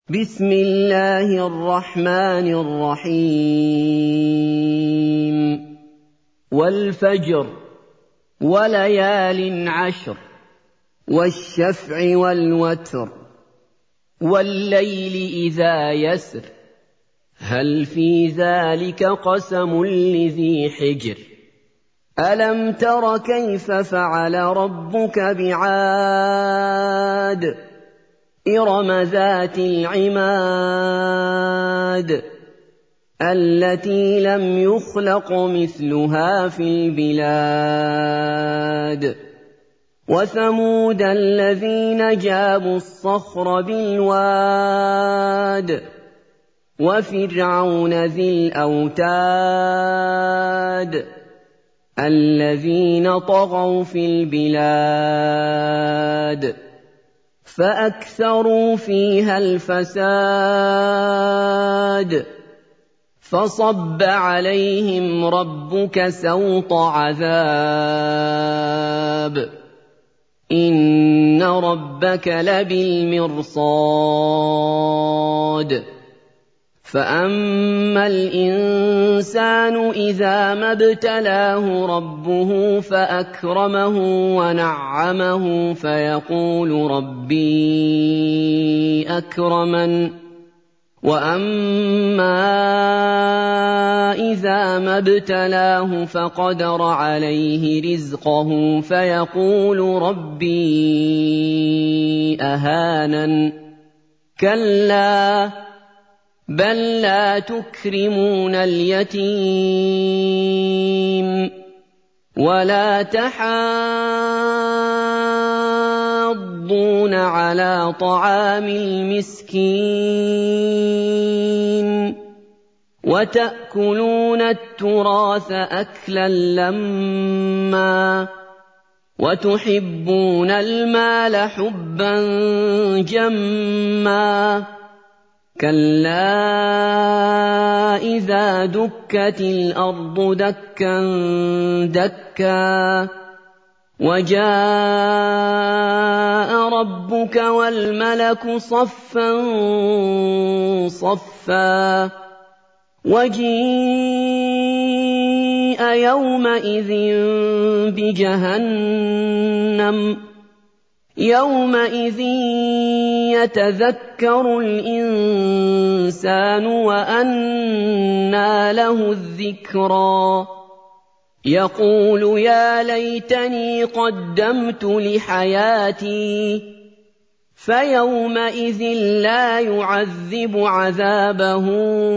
بسم الله الرحمن الرحيم والفجر وليال عشر والشفع والوتر والليل إذا يسر هل في ذلك قسم لذي حجر ألم تر كيف فعل ربك بعاد إرم ذات العماد التي لم يخلق مثلها في البلاد وثمود الذين جابوا الصخر بالواد وفرعون ذي الأوتاد الذين طغوا في البلاد فأكثروا فيها الفساد فصب عليهم ربك سوط عذاب إن ربك لبالمرصاد فأما الإنسان إذا ما ابتلاه ربه فأكرمه ونعمه فيقول ربي أكرمن وأما إذا ما ابتلاه فقدر عليه رزقه فيقول ربي أهانن كلا بل لا تكرمون اليتيم ولا تحاضون على طعام المسكين وتأكلون التراث أكلا لما وتحبون المال حبا جما كلا إذا دكت الأرض دكا دكا وجاء ربك والملك صفا صفا وجيء يومئذ بجهنم يومئذ يتذكر الإنسان وأنى له الذكرى يقول يا ليتني قدمت لحياتي فيومئذ لا يعذب عذابه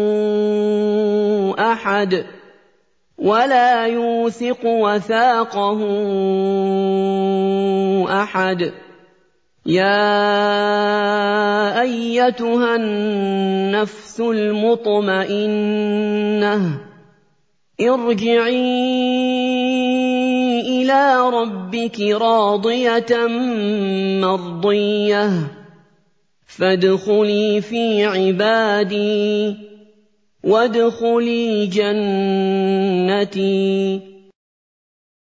أحد ولا يوثق وثاقه أحد يا أيتها النفس المطمئنة ارجعي إلى ربك راضية مرضية فادخلي في عبادي وادخلي جنتي